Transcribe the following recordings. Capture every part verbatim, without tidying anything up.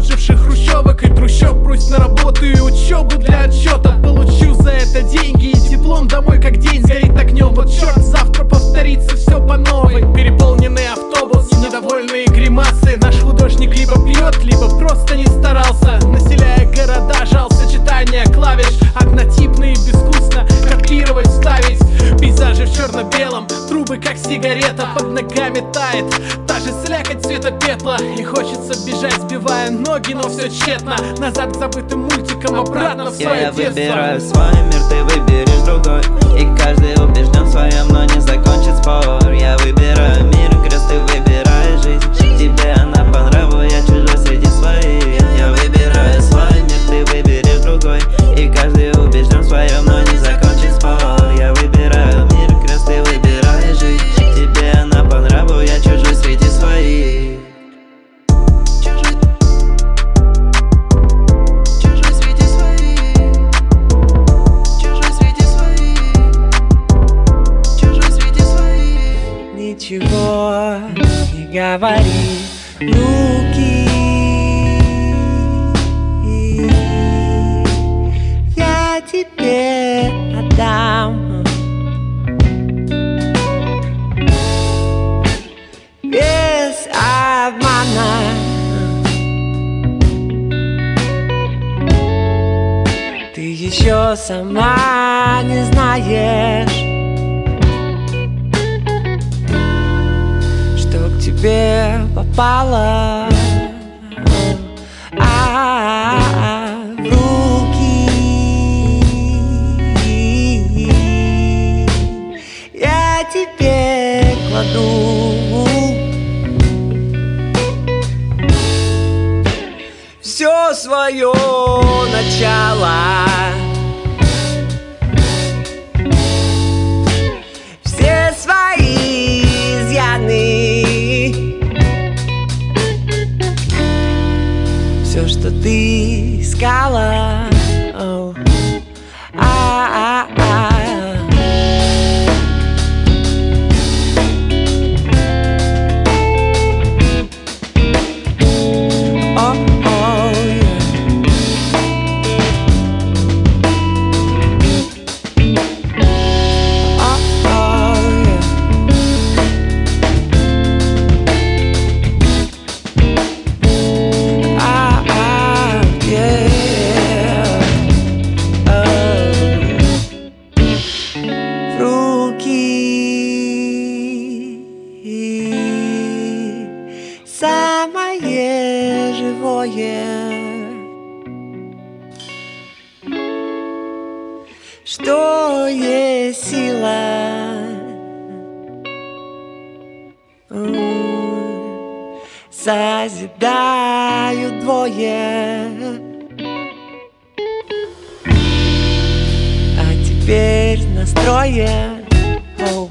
отживших хрущевок и трущоб. Прусь на работу и учебу для отчета. Получу за это деньги и диплом домой, как день сгорит огнем. Вот черт, завтра повторится все по новой. Переполненный автобус, недовольные гримасы. Наш художник либо пьет, либо просто не старался. Населяя города, жал сочетания клавиш. Однотипные безвкусно копировать, ставить. Пейзажи в черно-белом, трубы как сигарета. Под ногами тает та же слякоть цвета пепла. И хочется бежать, сбивая ноги, но все тщетно. Назад к забытым мультикам, обратно в свое Я детство. выбираю свой мир, ты выберешь другой. И каждый убежден в своем, но не закончит спор. Я выбираю мир, крест, ты выбираешь жизнь. Тебе она по нраву, я чужой среди своих. Я выбираю свой мир, ты выберешь другой. И каждый убежден в своем, но не закончит спор. Я выбираю мир, крест, ты выбираешь жизнь. Тебе она по нраву, я чужой среди своих. Чужой среди своих. Чужой среди своих. Чужой среди своих. Ничего не говори, руки. Я тебе отдам без обмана. Ты еще сама не знаешь, что к тебе попало а, в руки. Я тебе кладу все свое начало, все свои изъяны, все, что ты искала. Oh. А -а -а. Самое живое, что есть сила, созидают двое. А теперь настроен. Oh.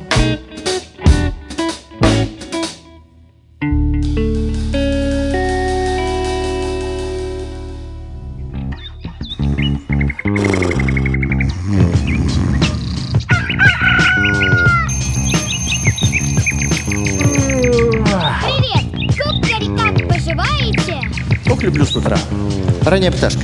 Ох, люблю с утра. Ранняя пташка.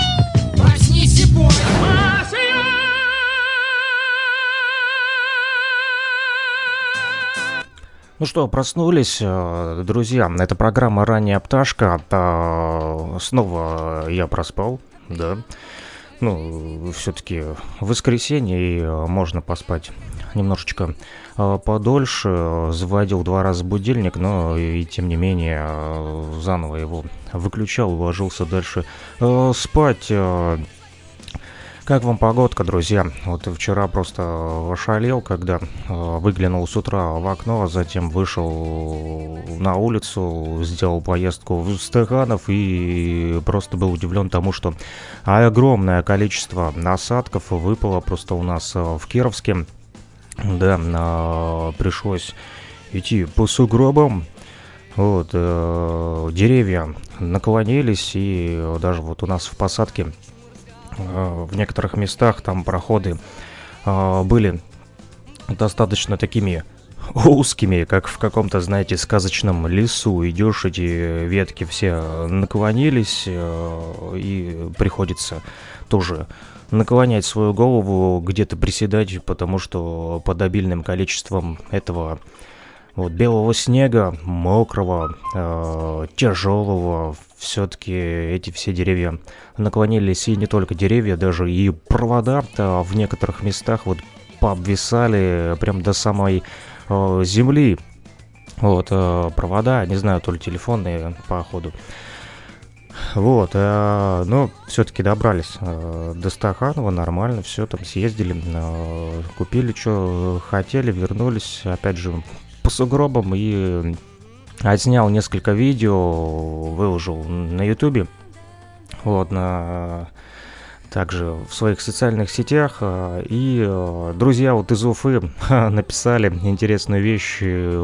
Ну что, проснулись, друзья, это программа «Ранняя пташка». Снова я проспал, да. Ну, все-таки воскресенье, и можно поспать немножечко подольше. Заводил два раза будильник, но и тем не менее заново его выключал, ложился дальше спать. Как вам погодка, друзья? Вот вчера просто ошалел, когда э, выглянул с утра в окно, а затем вышел на улицу, сделал поездку в Стаханов и просто был удивлен тому, что огромное количество осадков выпало просто у нас в Кировске. Да, э, пришлось идти по сугробам. Вот, э, деревья наклонились, и даже вот у нас в посадке в некоторых местах там проходы э, были достаточно такими узкими, как в каком-то, знаете, сказочном лесу. Идешь, эти ветки все наклонились, и приходится тоже наклонять свою голову, где-то приседать, потому что под обильным количеством этого вот белого снега, мокрого, э, тяжелого, все-таки эти все деревья наклонились, и не только деревья, даже и провода в некоторых местах вот пообвисали прям до самой э, земли. Вот, э, провода, не знаю, то ли телефонные, походу. Вот, э, но все-таки добрались э, до Стаханова, нормально, все, там съездили, э, купили, что хотели, вернулись, опять же, по сугробам, и отснял несколько видео, выложил на ютубе, вот, на... также в своих социальных сетях. И друзья вот из Уфы написали интересную вещь.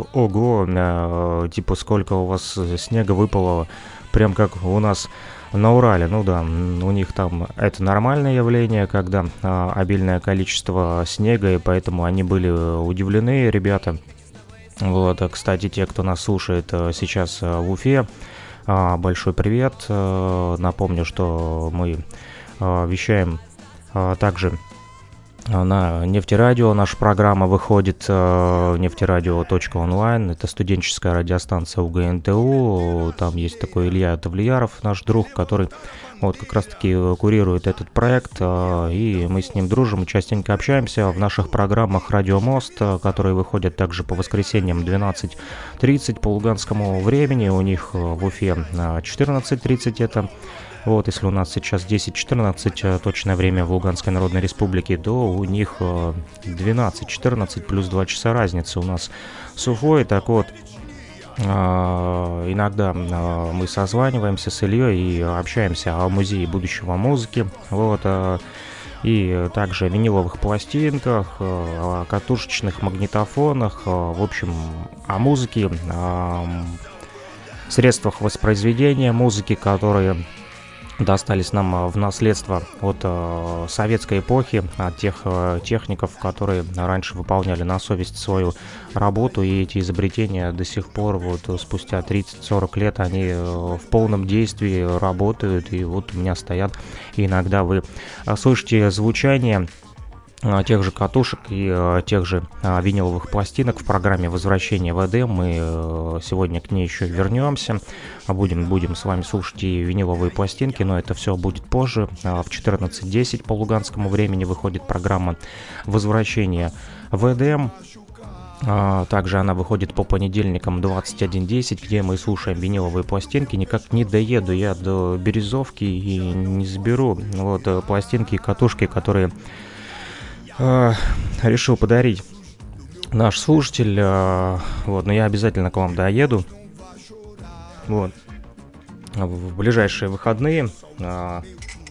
Ого, типа, сколько у вас снега выпало, прям как у нас на Урале. Ну да, у них там это нормальное явление, когда обильное количество снега, и поэтому они были удивлены, ребята. Вот, кстати, те, кто нас слушает сейчас в Уфе, большой привет. Напомню, что мы вещаем также на Нефтерадио. Наша программа выходит нефтерадио точка онлайн. Это студенческая радиостанция УГНТУ. Там есть такой Илья Тавлияров, наш друг, который вот как раз-таки курирует этот проект. И мы с ним дружим, частенько общаемся в наших программах «Радио Мост», которые выходят также по воскресеньям двенадцать тридцать по луганскому времени. У них в Уфе четырнадцать тридцать это. Вот, если у нас сейчас десять четырнадцать точное время в Луганской Народной Республике, то у них двенадцать четырнадцать плюс два часа разницы у нас с Уфой. Так вот, иногда мы созваниваемся с Ильей и общаемся о музее будущего музыки. Вот, и также о виниловых пластинках, о катушечных магнитофонах, в общем, о музыке, о средствах воспроизведения музыки, которые достались нам в наследство от э, советской эпохи, от тех э, техников, которые раньше выполняли на совесть свою работу, и эти изобретения до сих пор, вот спустя тридцать-сорок лет, они э, в полном действии работают, и вот у меня стоят, и иногда вы слышите звучание тех же катушек и э, тех же э, виниловых пластинок в программе «Возвращение в Эдем». Мы э, сегодня к ней еще вернемся. Будем, будем с вами слушать и виниловые пластинки, но это все будет позже. Э, в четырнадцать десять по луганскому времени выходит программа «Возвращение в Эдем». Uh, также она выходит по понедельникам двадцать один десять, где мы слушаем виниловые пластинки. Никак не доеду я до Березовки и не заберу вот пластинки и катушки, которые uh, решил подарить наш слушатель. Uh, вот, но я обязательно к вам доеду. Вот. В ближайшие выходные. Uh,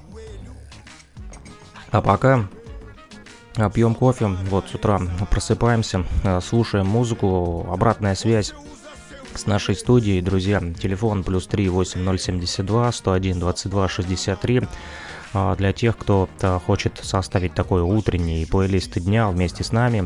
а пока пьем кофе, вот с утра просыпаемся, слушаем музыку, обратная связь с нашей студией, друзья, телефон плюс три восемь ноль семьдесят два сто один двадцать два шестьдесят три, для тех, кто хочет составить такой утренний плейлист дня вместе с нами,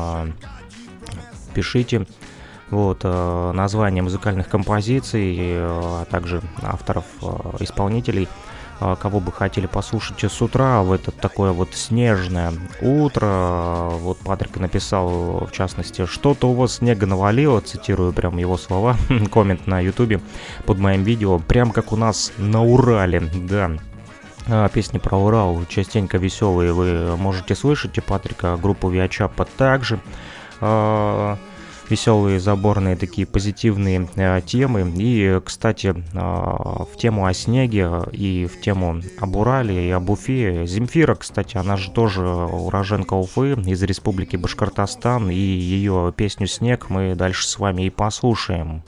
пишите, вот, название музыкальных композиций, а также авторов, исполнителей, кого бы хотели послушать с утра в это такое вот снежное утро. Вот Патрик написал, в частности, что-то у вас снега навалило, цитирую прям его слова, коммент на ютубе под моим видео, прям как у нас на Урале, да. Песни про Урал частенько веселые вы можете слышать, и Патрика, группу Виачапа также. Веселые, заборные, такие позитивные э, темы. И, кстати, э, в тему о снеге и в тему об Урале и об Уфе. Земфира, кстати, она же тоже уроженка Уфы из республики Башкортостан. И ее песню «Снег» мы дальше с вами и послушаем.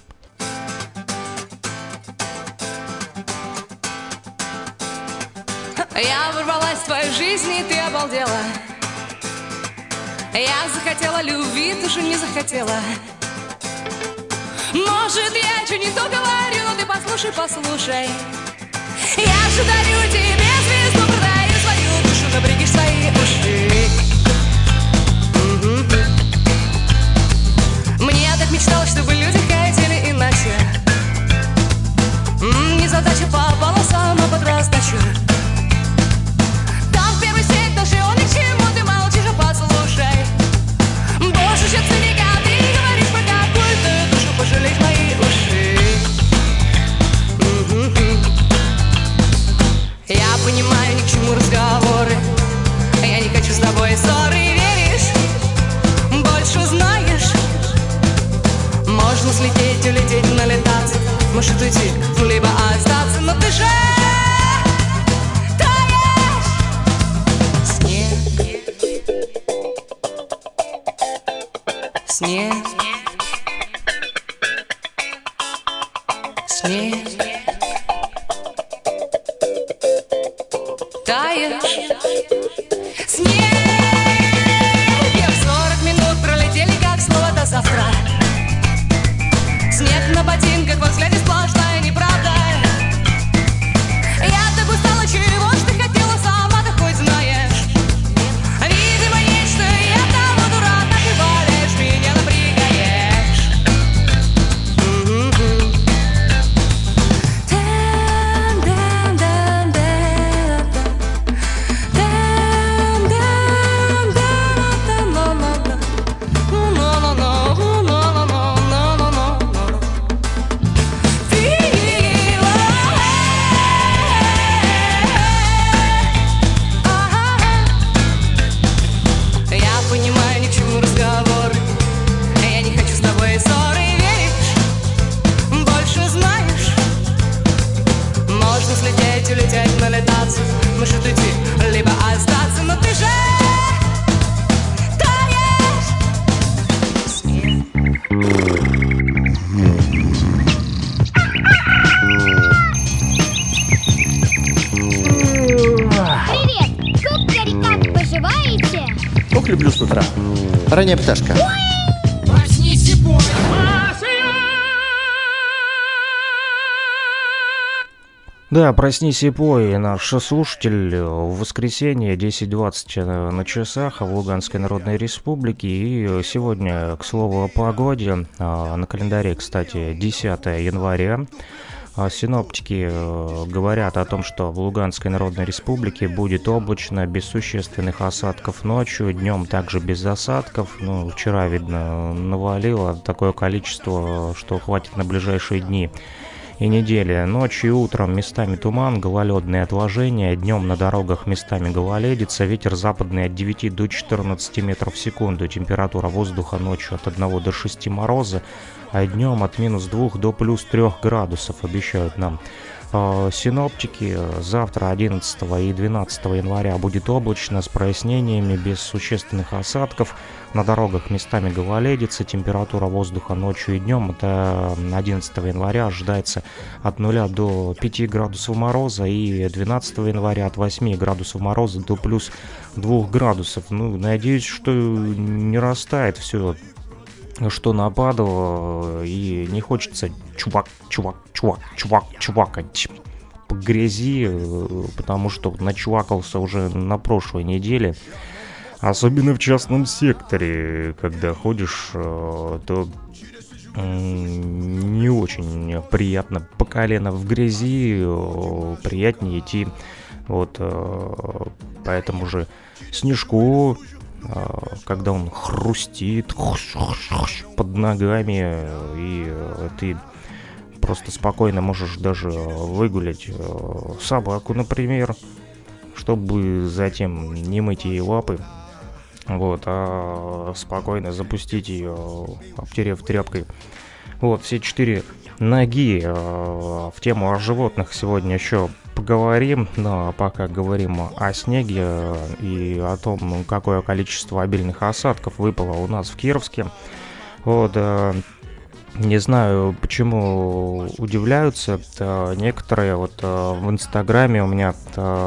Я ворвалась в твою жизнь, и ты обалдела. Я захотела любви, ты же не захотела. Может, я что не то говорю, но ты послушай, послушай. Я же дарю тебе звезду, продаю свою душу, напряги свои уши. иначе по полосам, а под раздачу. Там первый сектор, и он ни к чему, ты молчишь, а послушай. Больше чем циника, ты говоришь про какую-то душу, пожалеть мои уши. Я понимаю, ни к чему разговоры, я не хочу с тобой ссоры, веришь? Больше знаешь, можно слететь, улететь, налетаться, может уйти, либо остаться, но ты же таешь. Снег, снег, снег, таешь. Снег. сорок минут пролетели, как слово до завтра. Снег на ботинках, во взгляде сплошная неправда. Я тобой стала, чего ж ты хотела, сама-то хоть знаешь. Видимо, есть, что я того дурак, ты валяешь, меня напрягаешь. Может уйти, либо остаться, но ты же таешь. Привет! Кукари, как поживаете? Ох, люблю с утра. Ранняя пташка. Проснись и пой. Да, проснись и пой, наш слушатель. В воскресенье десять двадцать на часах в Луганской Народной Республике. И сегодня, к слову, о погоде. На календаре, кстати, десятое января. Синоптики говорят о том, что в Луганской Народной Республике будет облачно, без существенных осадков ночью, днем также без осадков. Ну, вчера, видно, навалило такое количество, что хватит на ближайшие дни и недели. Ночью и утром местами туман, гололедные отложения, днем на дорогах местами гололедица, ветер западный от девяти до четырнадцати метров в секунду, температура воздуха ночью от одного до шести мороза, а днем от минус двух до плюс трех градусов, обещают нам синоптики. Завтра, одиннадцатого и двенадцатого января, будет облачно с прояснениями, без существенных осадков. На дорогах местами гололедица, температура воздуха ночью и днем это одиннадцатого января ожидается от нуля до пяти градусов мороза, и двенадцатого января от восьми градусов мороза до плюс двух градусов. Ну, надеюсь, что не растает все, что нападало, и не хочется чувак, чувак, чувак, чувак, чувакать по грязи, потому что начувакался уже на прошлой неделе. Особенно в частном секторе, когда ходишь, то не очень приятно по колено в грязи, приятнее идти вот по этому же снежку, когда он хрустит под ногами, и ты просто спокойно можешь даже выгулять собаку, например, чтобы затем не мыть ей лапы. Вот, а спокойно запустить ее, обтерев тряпкой. Вот, все четыре ноги. В тему о животных сегодня еще поговорим, но пока говорим о снеге и о том, какое количество обильных осадков выпало у нас в Кировске. Вот, не знаю, почему удивляются некоторые. Вот в Инстаграме у меня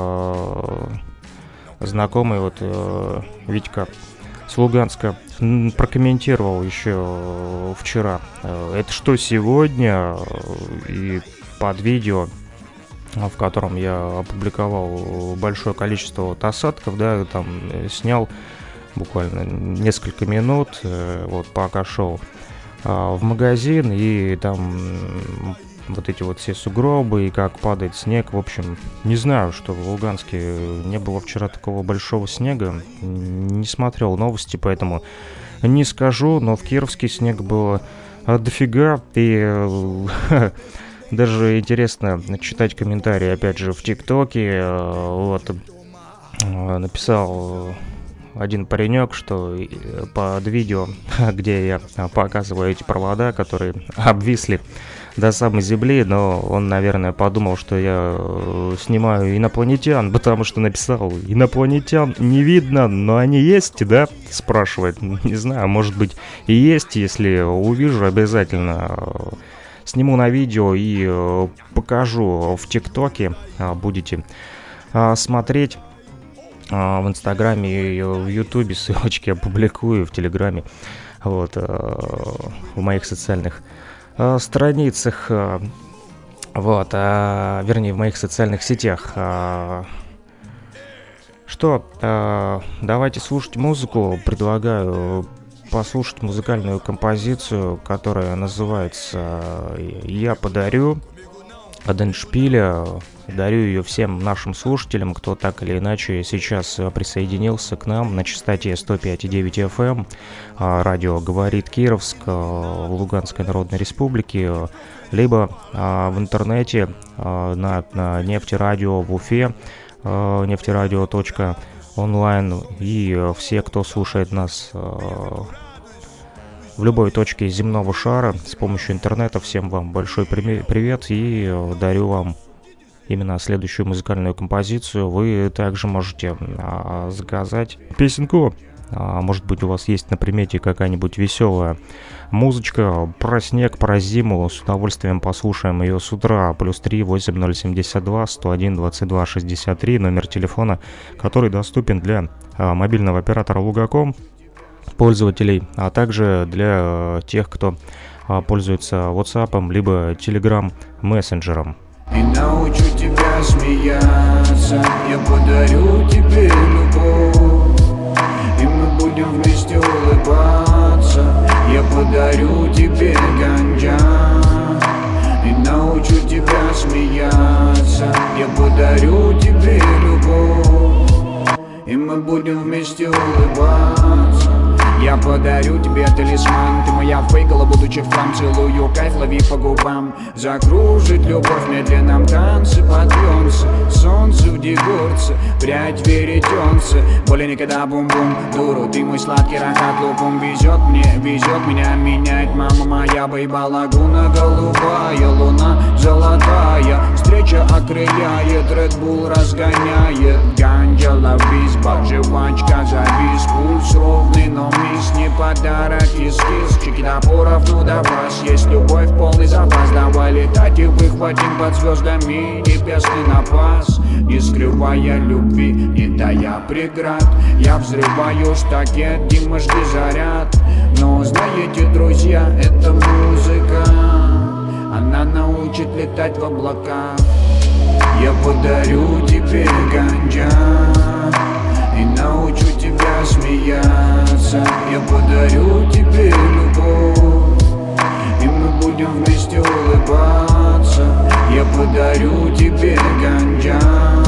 знакомый, вот Витька с Луганска, прокомментировал еще вчера: это что сегодня? И под видео, в котором я опубликовал большое количество вот осадков, да, там снял буквально несколько минут, вот пока шел в магазин, и там вот эти вот все сугробы и как падает снег. В общем, не знаю, что в Луганске не было вчера такого большого снега. Не смотрел новости, поэтому не скажу. Но в Кировске снег было дофига. И даже интересно читать комментарии, опять же, в ТикТоке. Вот, написал один паренек, что под видео, где я показываю эти провода, которые обвисли до самой земли, но он, наверное, подумал, что я снимаю инопланетян, потому что написал: инопланетян не видно, но они есть, да? Спрашивает. Не знаю, может быть и есть. Если увижу, обязательно сниму на видео и покажу в ТикТоке. Будете смотреть. В Инстаграме и в Ютубе ссылочки я публикую, в Телеграме, вот, в моих социальных страницах, вот, вернее, в моих социальных сетях. Что, давайте слушать музыку. Предлагаю послушать музыкальную композицию, которая называется «Я подарю» от Эндшпиля. Дарю ее всем нашим слушателям, кто так или иначе сейчас присоединился к нам на частоте сто пять и девять эф эм. Радио «Говорит Кировск» в Луганской Народной Республике, либо в интернете на, на нефтерадио в Уфе, нефтерадио точка онлайн. И все, кто слушает нас в любой точке земного шара с помощью интернета, всем вам большой привет и дарю вам именно следующую музыкальную композицию. Вы также можете а, заказать песенку. А, может быть, у вас есть на примете какая-нибудь веселая музычка про снег, про зиму. С удовольствием послушаем ее с утра. Плюс три восемь ноль семьдесят два сто один двадцать два шестьдесят три. Номер телефона, который доступен для а, мобильного оператора Лугаком пользователей, а также для а, тех, кто а, пользуется WhatsApp либо Telegram мессенджером. И научу тебя смеяться, я подарю тебе любовь, и мы будем вместе улыбаться. Я подарю тебе ганджа, и научу тебя смеяться. Я подарю тебе любовь, и мы будем вместе улыбаться. Я подарю тебе талисман, ты моя фейкала, будучи в хлам. Целую кайф, лови по губам. Закружит любовь в медленном танце, подъемся. Солнце в дегорце, прядь веретенце. Более никогда бум-бум, дуру, ты мой сладкий рахат лупум. Везет мне, везет меня менять мама моя. Бейба лагуна, голубая луна, золотая. Встреча окрыляет, Red Bull разгоняет. Ганджа, ловись, жвачка, завис. Пульс ровный, но мисс не подарок, эскиз. Чеки топоров, ну да вас есть любовь, полный запас. Давай летать и выхватим под звездами небесный напас. Не скрывая любви, не тая преград, я взрываю штакет, Дима, жди заряд. Но знаете, друзья, это музыка, она научит летать в облака. Я подарю тебе ганджа, и научу тебя смеяться. Я подарю тебе любовь, и мы будем вместе улыбаться. Я подарю тебе ганджа,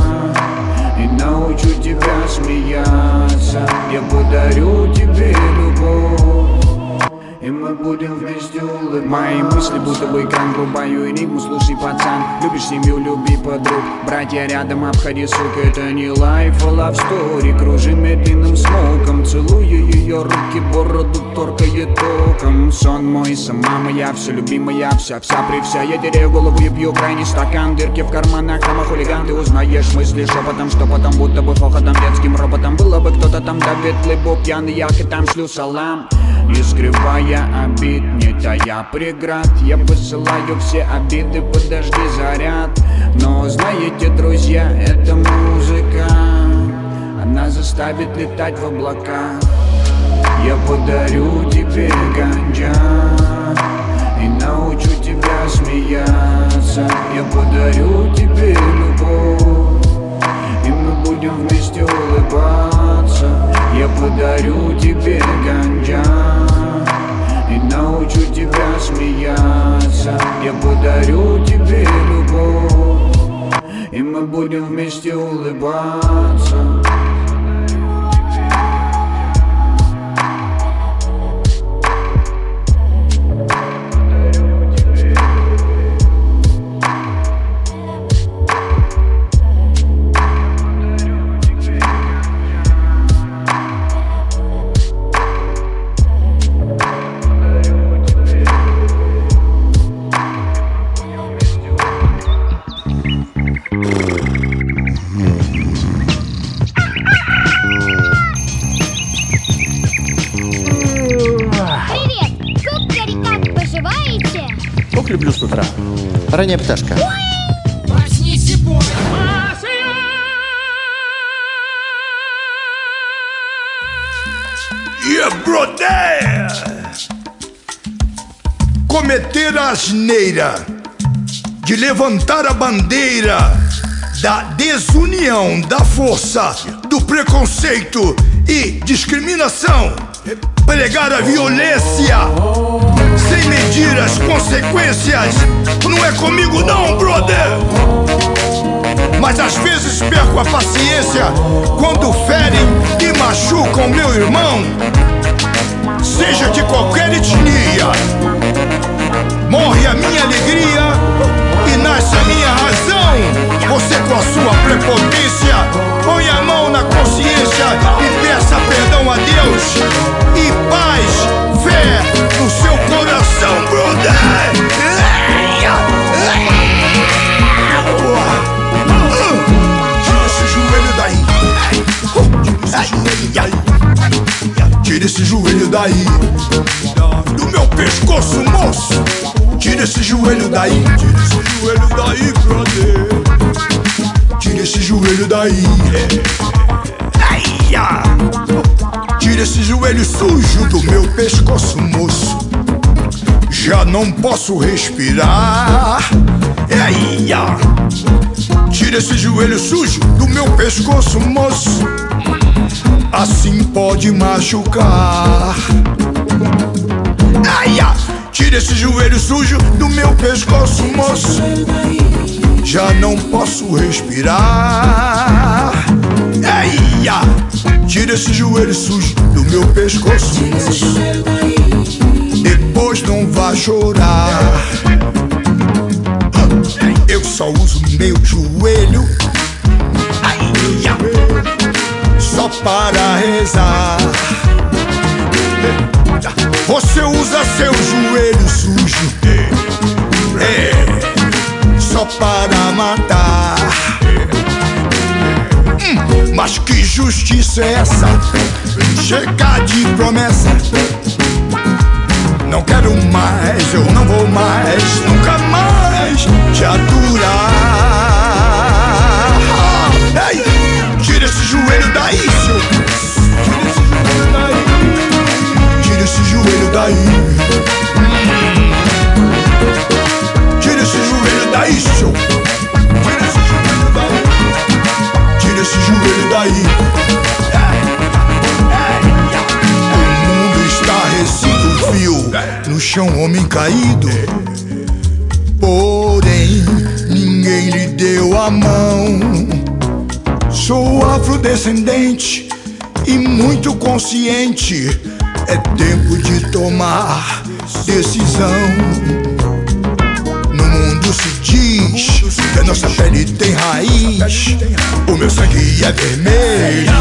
и научу тебя смеяться. Я подарю тебе любовь, и мы будем вместе улыбаться. Мои мысли будто бы экран, врубаю энигму. Слушай, пацан, любишь семью, люби подруг. Братья рядом, обходи, сука, это не лайф, а love story. Кружим медленным смоком, целую ее руки, бороду торкает током. Сон мой, сама моя, все любимая, вся-вся при вся. Я теряю голову и пью крайний стакан. Дырки в карманах, там хулиган. Ты узнаешь мысли шепотом, что потом, будто бы хохотом, детским роботом. Было бы кто-то там, Давид Лыбо, пьяный, я и там шлю салам. Не скрывая обид, не тая преград, я посылаю все обиды, подожди заряд. Но знаете, друзья, эта музыка, она заставит летать в облака. Я подарю тебе ганджа, и научу тебя смеяться. Я подарю тебе любовь, и мы будем вместе улыбаться. Я подарю тебе ганджа, и научу тебя смеяться. Я подарю тебе и мы будем вместе улыбаться. Люблю с утра. Ранняя пташка. Проснись и пой. Yeah, brother! Cometer a asneira de levantar a bandeira da desunião, da força, do preconceito e discriminação, pregar a violência sem medir as consequências, não é comigo não, brother. Mas às vezes perco a paciência quando ferem e machucam meu irmão, seja de qualquer etnia. Morre a minha alegria e nasce a minha razão. Você com a sua prepotência põe a mão na consciência e peça perdão a Deus e paz, fé no seu coração, brother. Tira esse joelho daí. Tira esse joelho daí do meu pescoço, moço. Tira esse joelho daí. Tira esse joelho daí, brother. Tira esse joelho daí. Tira esse joelho sujo do meu pescoço, moço. Já não posso respirar. Tira esse joelho sujo do meu pescoço, moço. Assim pode machucar. Tira esse joelho sujo do meu pescoço, moço. Já não posso respirar. Tira esse joelho sujo do meu pescoço, moço. Depois não vá chorar. Eu só uso meu joelho só para rezar. Você usa seu joelho sujo é, só para matar. hum, Mas que justiça é essa? Chega de promessa. Não quero mais, eu não vou mais, nunca mais te aturar. Ei, tira esse joelho daí, seu. Tira esse joelho daí. Tira esse joelho daí, seu. Tira esse joelho daí. Tira esse joelho daí. O mundo estarrecido, viu? No chão, homem caído. Porém, ninguém lhe deu a mão. Sou afrodescendente e muito consciente. É tempo de tomar decisão. No mundo se diz que a nossa pele tem raiz. O meu sangue é vermelho.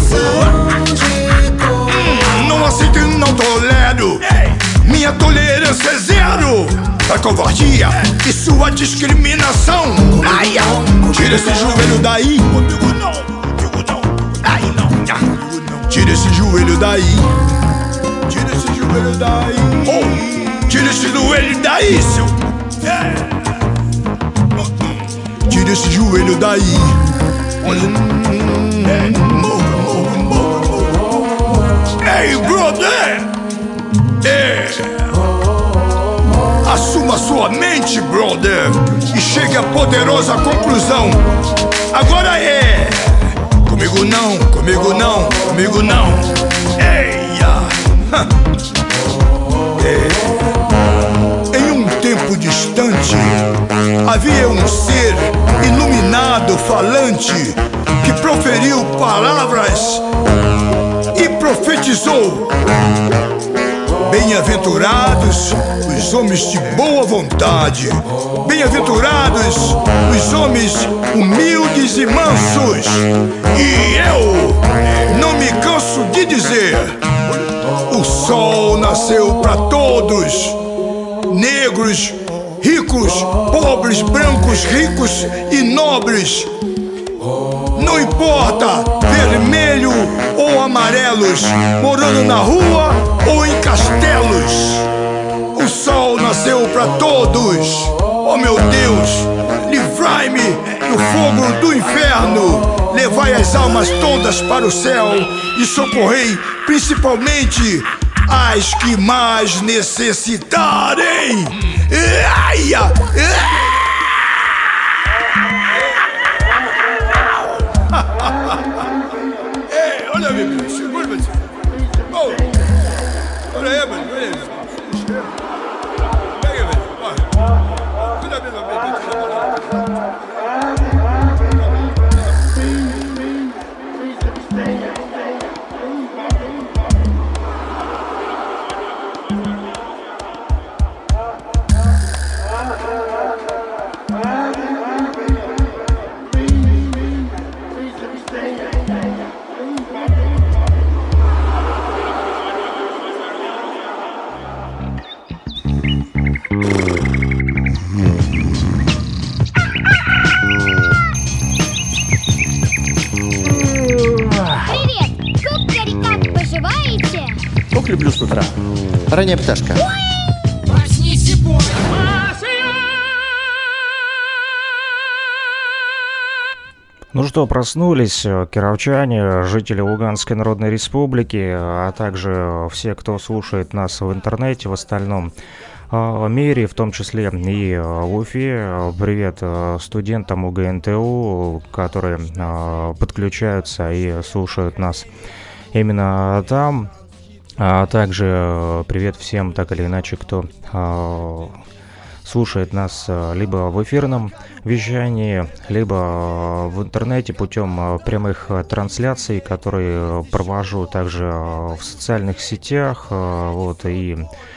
Não aceito e não tolero. Minha tolerância é zero pra covardia e sua discriminação. Tira esse joelho daí. Tira esse joelho daí. Tira esse joelho daí. Oh, tira esse joelho daí, seu. Tira esse joelho daí. Ei, brother! É. Assuma sua mente, brother, e chegue à poderosa conclusão. Agora é. Comigo não, comigo não, comigo não. Eia! É. Em um tempo distante, havia um ser iluminado, falante, que proferiu palavras e profetizou: bem-aventurados os homens de boa vontade, bem-aventurados os homens humildes e mansos. E eu não me canso de dizer: o sol nasceu para todos, negros, ricos, pobres, brancos, ricos e nobres. Não importa vermelho ou amarelos, morando na rua ou em castelos. O sol nasceu para todos. Oh meu Deus, livrai-me do fogo do inferno, levai as almas todas para o céu e socorrei principalmente as que mais necessitarem. Ai, ai. Ei, olha aí, meu, segura, meu. Oh, olha aí, meu, olha aí. Pega, meu, olha. Cuida bem, meu, Ох, люблю с утра. Ранняя пташка. Ну что, проснулись кировчане, жители Луганской Народной Республики, а также все, кто слушает нас в интернете, в остальном мире, в том числе и в Уфе. Привет студентам УГНТУ, которые подключаются и слушают нас именно там. А также привет всем, так или иначе, кто а, слушает нас либо в эфирном вещании, либо в интернете путем прямых трансляций, которые провожу также в социальных сетях, вот, и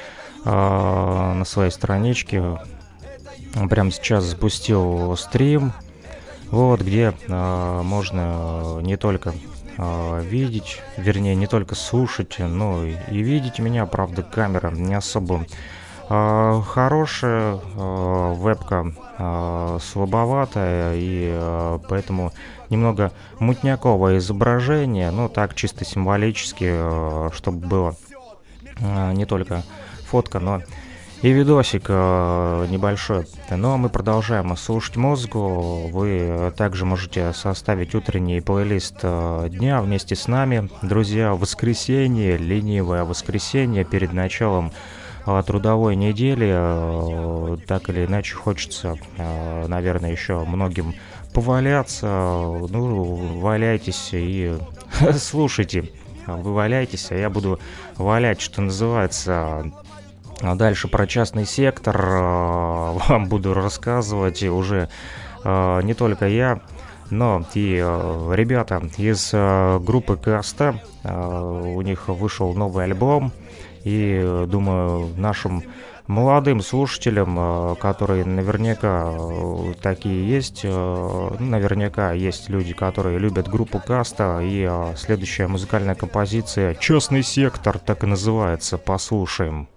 а, на своей страничке. Прямо сейчас запустил стрим, вот, где а, можно не только видеть, вернее, не только слушать, но и видеть меня. Правда, камера не особо э, хорошая, э, вебка э, слабоватая, и э, поэтому немного мутняковое изображение, но так чисто символически, э, чтобы было э, не только фотка, но и видосик э, небольшой. Но мы продолжаем слушать музыку. Вы также можете составить утренний плейлист э, дня вместе с нами. Друзья, воскресенье, ленивое воскресенье перед началом э, трудовой недели. Э, так или иначе хочется, э, наверное, еще многим поваляться. Ну, валяйтесь и слушайте. Вы валяйтесь, а я буду валять, что называется. А дальше про частный сектор э, вам буду рассказывать уже э, не только я, но и э, ребята из э, группы Каста. Э, у них вышел новый альбом, и э, думаю, нашим молодым слушателям, э, которые наверняка э, такие есть, э, наверняка есть люди, которые любят группу Каста, и э, следующая музыкальная композиция «Частный сектор» так и называется, послушаем.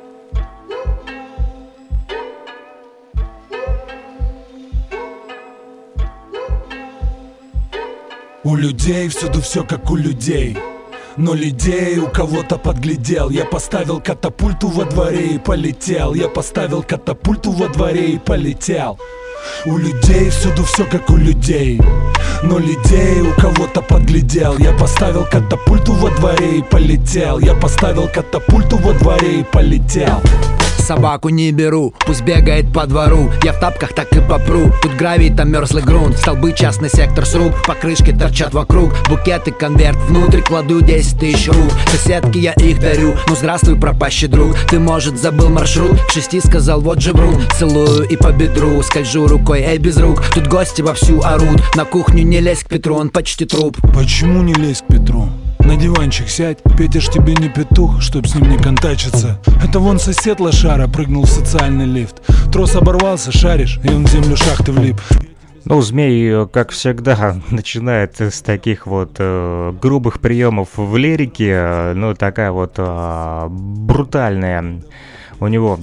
У людей всюду все как у людей, но людей у кого-то подглядел. Я поставил катапульту во дворе и полетел. Я поставил катапульту во дворе и полетел. У людей всюду все как у людей, но людей у кого-то подглядел. Я поставил катапульту во дворе и полетел. Я поставил катапульту во дворе и полетел. собаку не беру, пусть бегает по двору. Я в тапках так и попру, тут гравий, там мерзлый грунт. Столбы, частный сектор сруб, покрышки торчат вокруг. Букеты, конверт, внутрь кладу десять тысяч рук. Соседки я их дарю, ну здравствуй, пропащий друг. Ты, может, забыл маршрут, в шести сказал, вот же врун. Целую и по бедру, скольжу рукой, эй, без рук. Тут гости вовсю орут, на кухню не лезь к Петру, он почти труп. Почему не лезь к Петру? На диванчик сядь, Петя ж тебе не петух, чтоб с ним не контачиться. Это вон сосед лошара прыгнул в социальный лифт. Трос оборвался, шаришь, и он в землю шахты влип. Ну, Змей, как всегда, начинает с таких вот э, грубых приемов в лирике. Ну, такая вот э, брутальная у него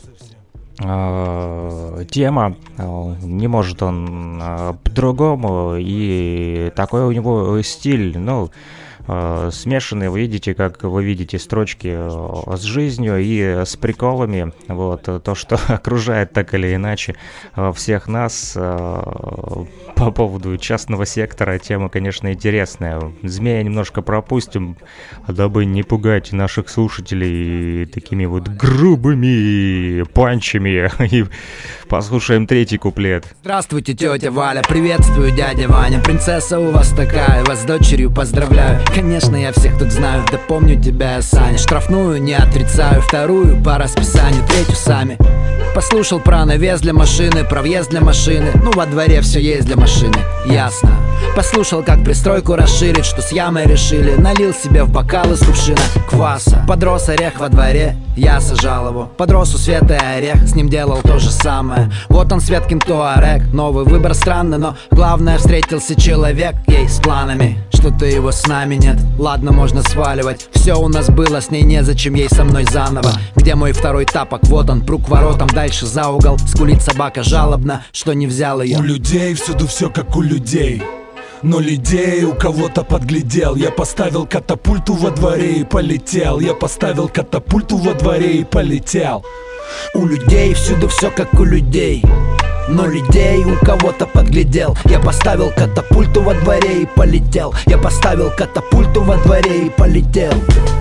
э, тема. Не может он э, по-другому. И такой у него стиль, ну, э, смешанный. Вы видите, как вы видите строчки э, с жизнью и с приколами. Вот, то, что окружает так или иначе э, всех нас. Э, По поводу частного сектора тема, конечно, интересная. Змея немножко пропустим, дабы не пугать наших слушателей такими вот грубыми панчами. И послушаем третий куплет. Здравствуйте, тетя Валя, приветствую, дядя Ваня. Принцесса у вас такая, вас с дочерью поздравляю. Конечно, я всех тут знаю, да помню тебя я, Саня. Штрафную не отрицаю, вторую по расписанию, третью сами. Послушал про навес для машины, про въезд для машины. Ну, во дворе все есть для машины, ясно. Послушал, как пристройку расширить, что с ямой решили. Налил себе в бокал из кувшина кваса. Подрос орех во дворе, я сажал его. Подрос у Светы орех, с ним делал то же самое. Вот он, Светкин туарек, новый выбор странный, но главное, встретился человек ей с планами. Что-то его с нами нет, ладно, можно сваливать. Все у нас было, с ней незачем ей со мной заново. Где мой второй тапок? Вот он, прук воротам, дальше за угол. Скулит собака жалобно, что не взял ее. У людей всюду все как у людей, но людей у кого-то подглядел. Я поставил катапульту во дворе и полетел. Я поставил катапульту во дворе и полетел. У людей всюду все как у людей, но людей у кого-то подглядел. Я поставил катапульту во дворе и полетел. Я поставил катапульту во дворе и полетел.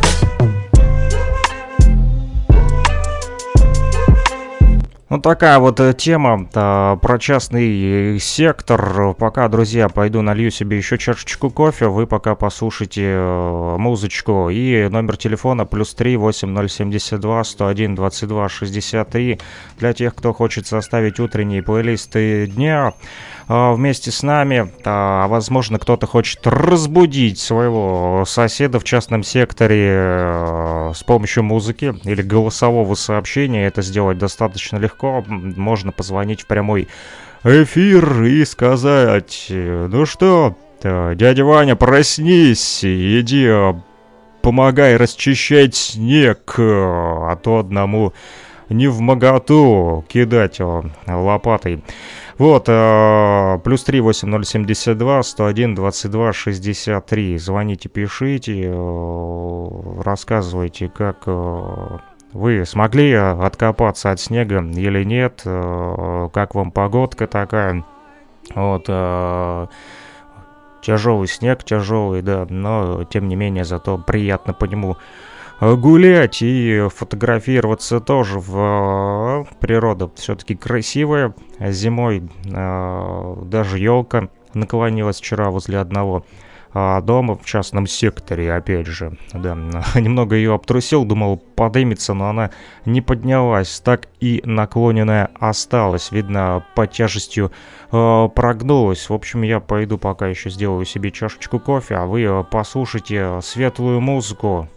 Ну, такая вот тема а, про частный сектор. Пока, друзья, пойду налью себе еще чашечку кофе. Вы пока послушайте э, музычку. И номер телефона плюс три восемь ноль семьдесят два сто один двадцать два шестьдесят три. Для тех, кто хочет составить утренние плейлисты дня э, вместе с нами. А, возможно, кто-то хочет разбудить своего соседа в частном секторе э, с помощью музыки или голосового сообщения. Это сделать достаточно легко. Можно позвонить в прямой эфир и сказать: ну что, дядя Ваня, проснись, иди помогай расчищать снег, а то одному не вмоготу кидать лопатой. Вот, плюс три восемь ноль семьдесят два сто один двадцать два шестьдесят три. Звоните, пишите, рассказывайте, как вы смогли откопаться от снега или нет, как вам погодка такая. Вот, тяжелый снег, тяжелый, да, но тем не менее зато приятно по нему гулять и фотографироваться тоже. В природа все-таки красивая. Зимой даже елка наклонилась вчера возле одного дома в частном секторе, опять же, да, немного ее обтрусил, думал подымется, но она не поднялась, так и наклоненная осталась, видно, под тяжестью э, прогнулась. В общем, я пойду пока еще сделаю себе чашечку кофе, а вы послушайте светлую музыку.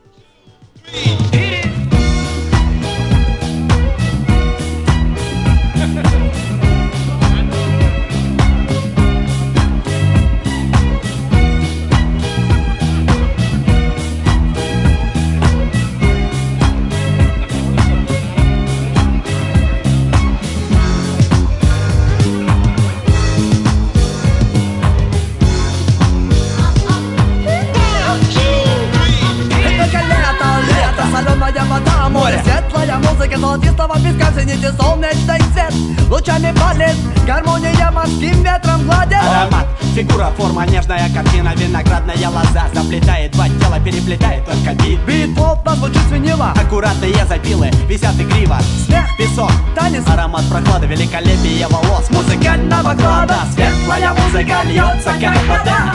Золотистого песка все нити солнечный свет лучами палит, гармония морским ветром гладит. Аромат Фигура, форма, нежная картина, виноградная лоза заплетает два тела, переплетает только бит. Бит-поп, нас звучит свинила. Аккуратные запилы, висят игриво. Смех, песок, танец, аромат прохлады, великолепие волос музыкального клада. Светлая музыка льется, как вода.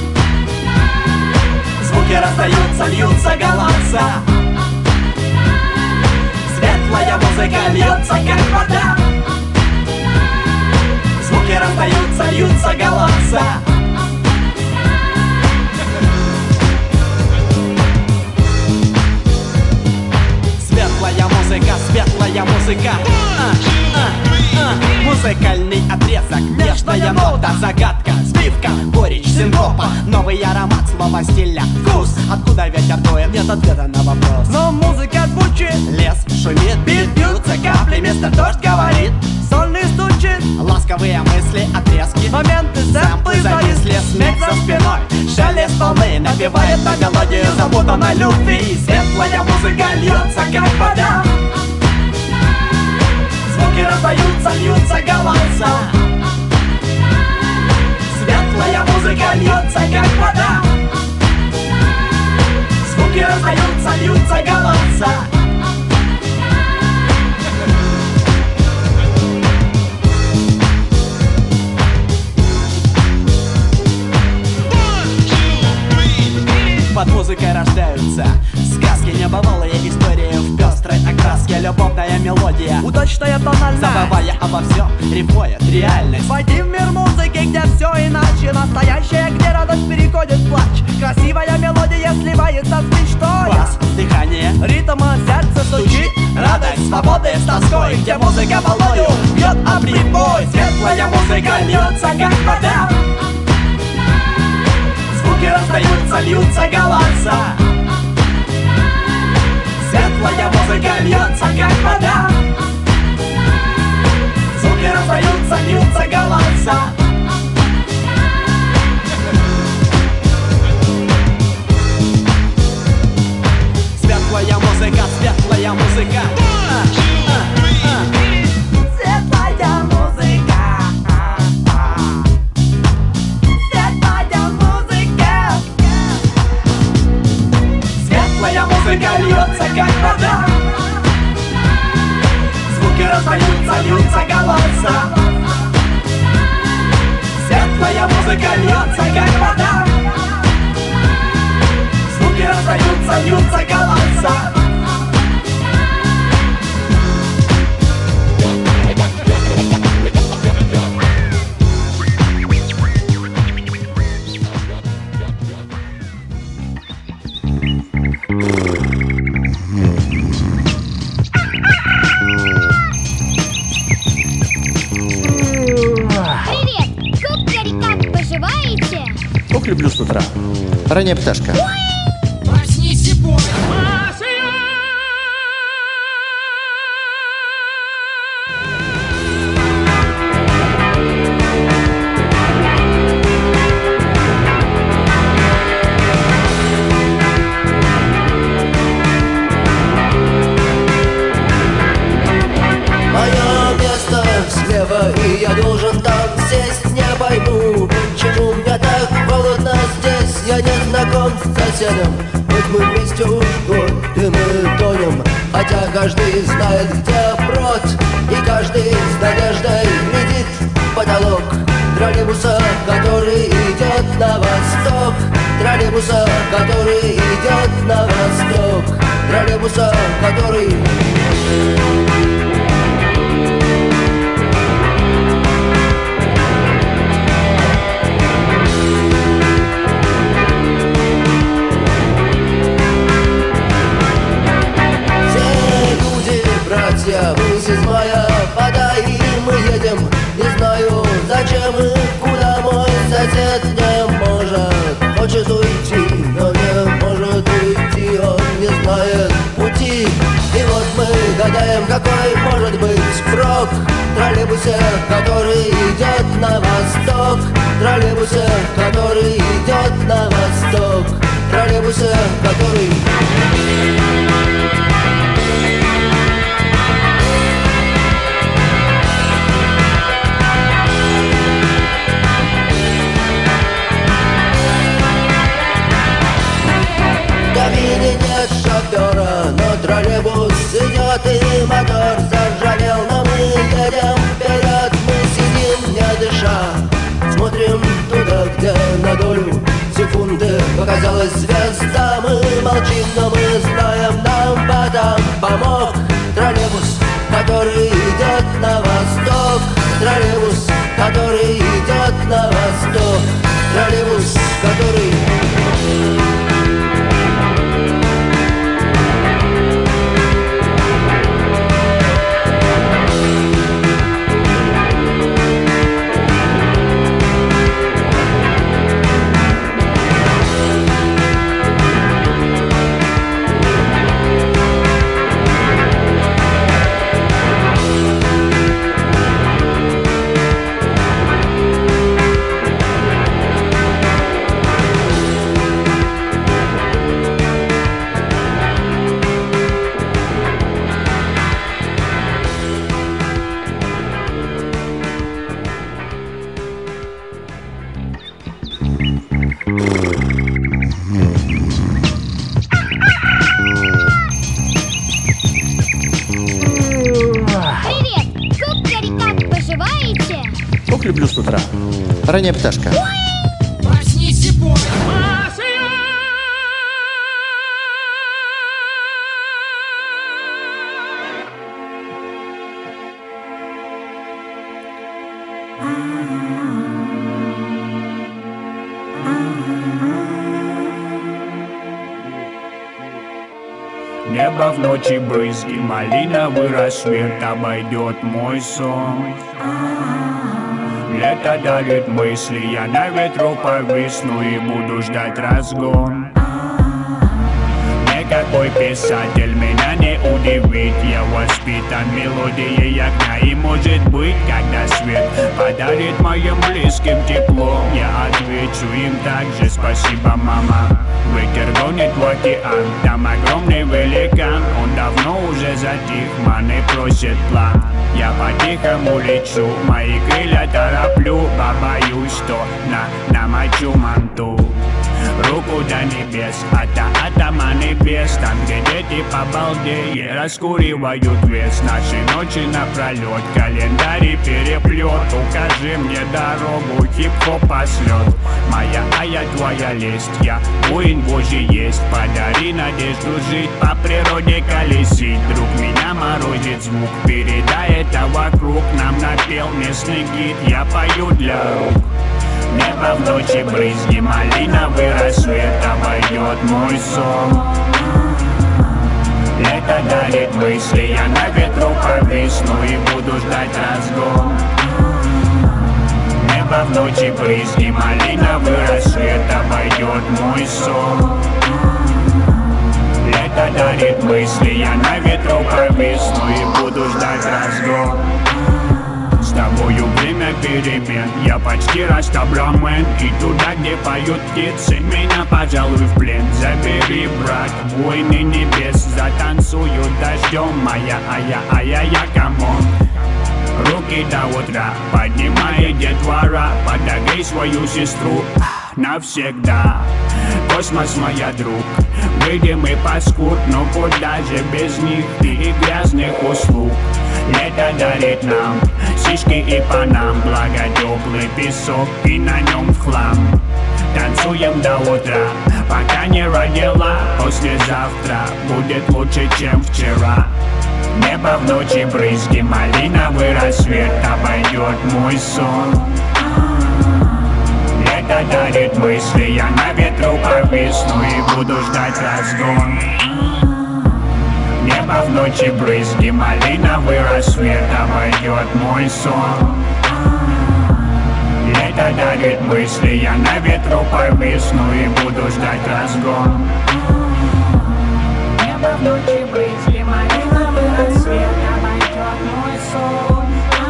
Звуки раздаются, льются голоса. Светлая музыка льется, как вода. Звуки раздаются, льются голоса. Светлая музыка, светлая музыка. а, а, а. Музыкальный отрезок, нежная нота, загадка, сбивка, горечь, синкопа. Новый аромат, слова стиля, вкус. Откуда ветер дует, нет ответа на вопрос. Но музыка звучит, лес шумит, бит бьются капли, мистер Дождь говорит. Сольный стучит, ласковые мысли, отрезки, моменты, сэмплы зависли, смех за спиной. Шелест волны набивает на мелодию запутанной любви. Светлая музыка льется, как вода. Звуки раздаются, льются голоса. Светлая музыка льется, как вода. Звуки раздаются, льются голоса. Под музыкой рождаются сказки, небывалые истории в пестрой окраске. Любовная мелодия, удачная тональность, забывая обо всем, рифмует реальность. Войди в мир музыки, где все иначе. Настоящее, где радость переходит в плач. Красивая мелодия сливается с мечтой. Бас, дыхание, ритм, сердце стучит. Радость, свободы с тоской, где музыка волною бьет об прибой. Светлая музыка льется, как вода. Звуки раздаются, льются голоса. Светлая музыка льется, как вода. Звуки раздаются, льются голоса. Светлая музыка, светлая музыка. а, а, а. Светлая музыка. Светлая музыка льется, как вода. Звуки раздаются, льются голоса. Светлая музыка льется, как вода. Звуки раздаются, льются голоса. Ох, люблю с утра. Ранняя пташка. Проснись, бой! Мое место слева, и я должен там сесть. Не пойму, почему мне так холодно здесь. Я не знаком с соседом, хоть мы вместе уходим и тонем. Хотя каждый знает, где брод, и каждый с надеждой глядит в потолок троллейбуса, который идет на восток. Троллейбуса, который идет на восток. Троллейбуса, который... Братья, мы из мая вода, и мы едем. Не знаю, зачем и куда. Мой сосед не может, хочет уйти, но не может уйти. Он не знает пути. И вот мы гадаем, какой может быть спрок в троллейбусе, который идет на восток. Троллейбусе, который идет на восток. Троллейбусе, который... вот и мотор заржавел, но мы едем вперед. Мы сидим, не дыша, смотрим туда, где на долю секунды показалась звезда. Мы молчим, но мы знаем, нам в этом помог троллейбус, который идет на восток. Троллейбус, который идет на восток. Троллейбус, который... Ох, люблю с утра. Ранняя пташка. Проснись, бой! Небо в ночи брызги, малиновый рассвет обойдет мой сон. Лето дарит мысли, я на ветру повисну и буду ждать разгон. Никакой писатель меня не удивит, я воспитан мелодией огня. И может быть, когда свет подарит моим близким тепло, я отвечу им также: спасибо, мама. Ветер гонит в океан, там огромный великан. Он давно уже затих, маны просит план. Я по-тихому лечу, мои крылья тороплю, побоюсь, что на намочу манту. Руку до небес, ата атама небес. Там, где дети по балде раскуривают вес. Наши ночи напролет, календарь переплет. Укажи мне дорогу, хип-хоп послет. Моя, а я твоя лесть, я воин божий есть. Подари надежду жить, по природе колесить. Друг меня морозит звук, передай это вокруг. Нам напел местный гид, я пою для рук. Небо в ночи брызги, малиновый рассвет обойдет мой сон. Лето дарит мысли, я на ветру повисну и буду ждать разгон. Небо в ночи брызги, малиновый рассвет обойдет мой сон. Лето дарит мысли, я на ветру повисну и буду ждать разгон. С тобою время перемен, я почти растаблен. И туда, где поют птицы, меня, пожалуй, в плен забери, брат, войны небес. Затанцую дождем, моя, а я, а я, я, камон. Руки до утра, поднимай детвора. Подогрей свою сестру навсегда. Космос, моя друг, выйдем и паскуд, но куда же без них и грязных услуг. Лето дарит нам сишки и панам, благо теплый песок и на нем в хлам. Танцуем до утра, пока не родила. Послезавтра будет лучше, чем вчера. Небо в ночи брызги, малиновый рассвет обойдет мой сон. Лето дарит мысли, я на ветру повисну и буду ждать разгон. Небо в ночи брызги, малиновый рассвет обойдет мой сон. Лето дарит мысли, я на ветру повисну и буду ждать разгон. Небо в ночи брызги, малиновый рассвет обойдет мой сон.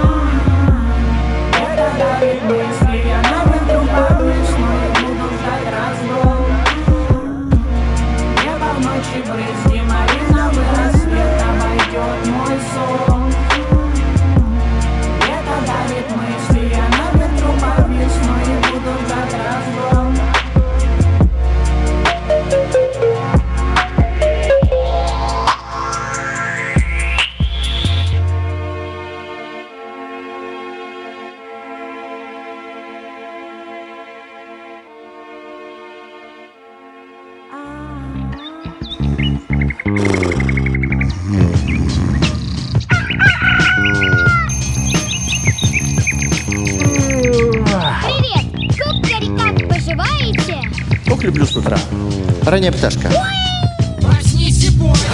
Лето дарит мысли, я на ветру повисну и буду ждать разгон. Небо в ночи брызги, малиновый рассвет обойдет мой сон. Лето дарит мысли, я на ветру повисну и буду ждать разгон. Привет! Кукари, как поживаете? Ох, люблю с утра. Ранняя пташка. Проснись и пой.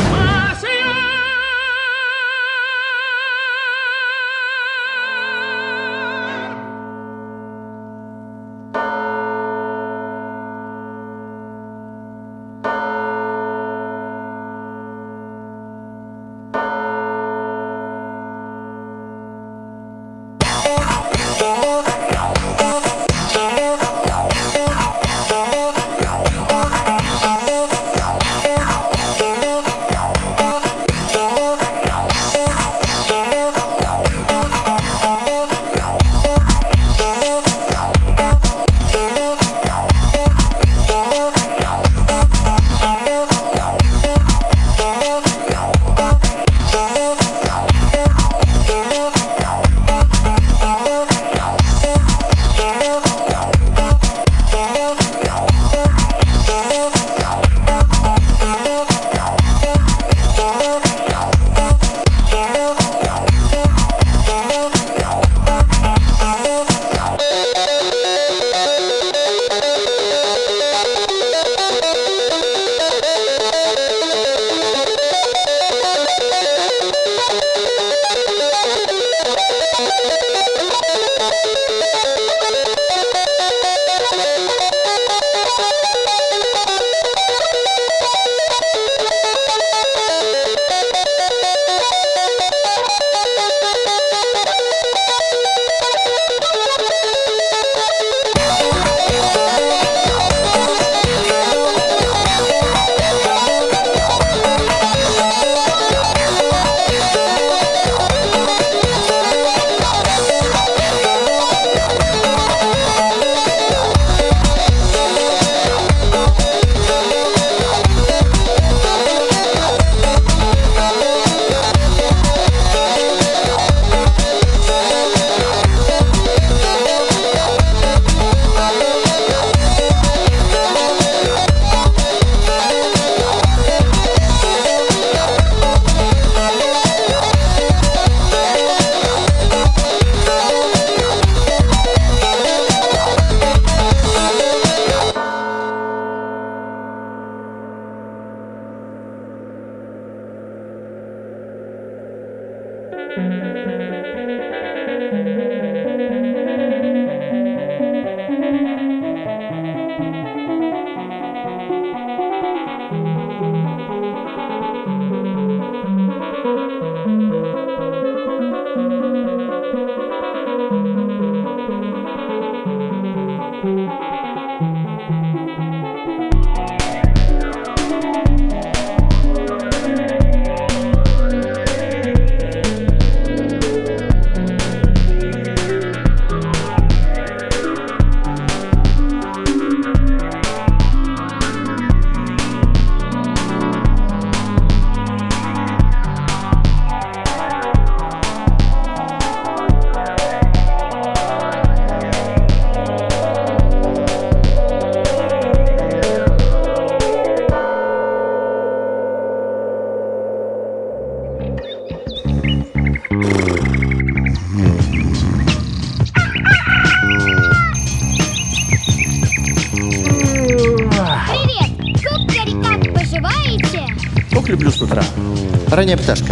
Люблю с утра. Ранняя пташка.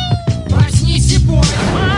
Проснись и пой.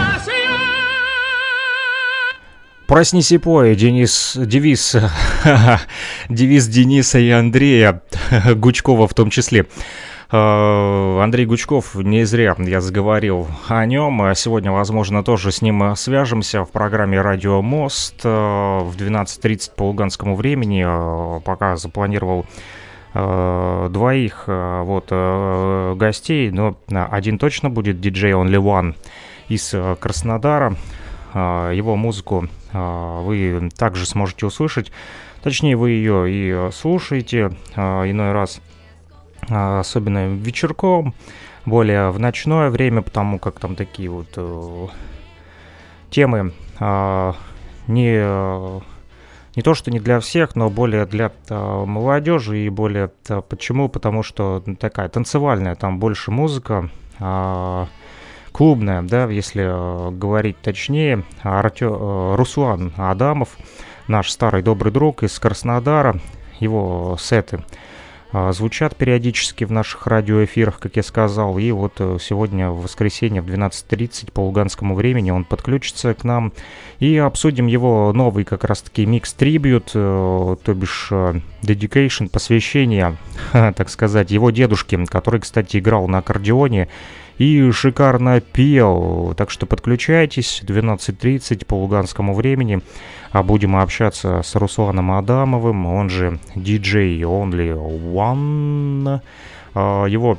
Проснись и пой, Денис, девиз, девиз Дениса и Андрея Гучкова в том числе. Андрей Гучков, не зря я заговорил о нем. Сегодня, возможно, тоже с ним свяжемся в программе «Радио Мост» в двенадцать тридцать по луганскому времени. Пока запланировал двоих вот гостей, но один точно будет, диджей Only One из Краснодара. Его музыку вы также сможете услышать, точнее вы ее и слушаете иной раз, особенно вечерком, более в ночное время, потому как там такие вот темы не не то что не для всех, но более для а, молодежи и более... А, почему? Потому что такая танцевальная, там больше музыка, а, клубная, да, если а, говорить точнее. Артё, а, Руслан Адамов, наш старый добрый друг из Краснодара, его сеты звучат периодически в наших радиоэфирах, как я сказал, и вот сегодня в воскресенье в двенадцать тридцать по луганскому времени он подключится к нам и обсудим его новый как раз-таки микс-трибьют, то бишь dedication, посвящение, так сказать, его дедушке, который, кстати, играл на аккордеоне и шикарно пел. Так что подключайтесь, двенадцать тридцать по луганскому времени. А будем общаться с Русланом Адамовым, он же ди джей Only One. Его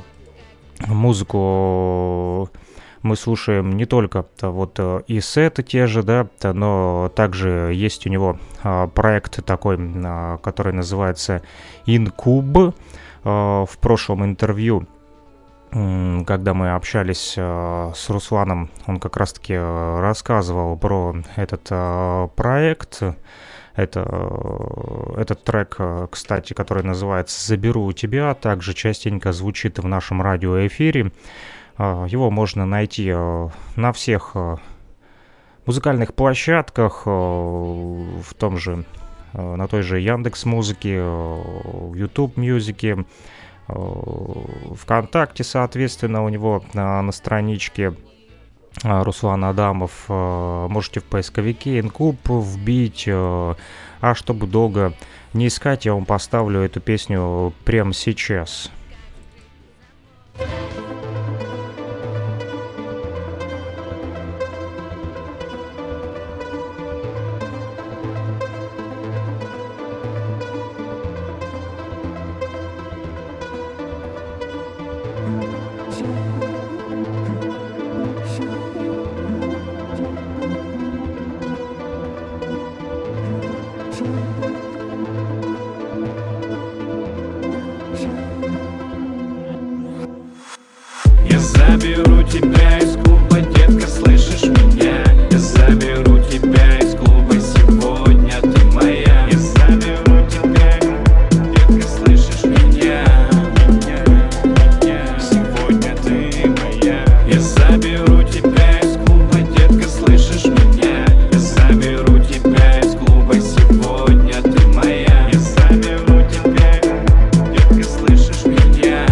музыку мы слушаем не только вот и сеты те же, да, но также есть у него проект такой, который называется Incub. В прошлом интервью, когда мы общались э, с Русланом, он как раз-таки э, рассказывал про этот э, проект. Это, э, этот трек, э, кстати, который называется «Заберу у тебя», также частенько звучит в нашем радиоэфире. Э, его можно найти э, на всех э, музыкальных площадках, э, в том же, э, на той же Яндекс.Музыке, э, YouTube Мьюзике, ВКонтакте, соответственно, у него на, на страничке Руслан Адамов. Можете в поисковике Incub вбить. А чтобы долго не искать, я вам поставлю эту песню прямо сейчас. Заберу тебя из клуба, детка, слышишь меня? Я заберу тебя из клуба, сегодня ты моя. Я заберу тебя, детка, слышишь меня? Сегодня ты моя. Я заберу тебя из клуба, детка, слышишь меня? Я заберу тебя из клуба, сегодня ты моя. Я заберу тебя, детка, слышишь меня?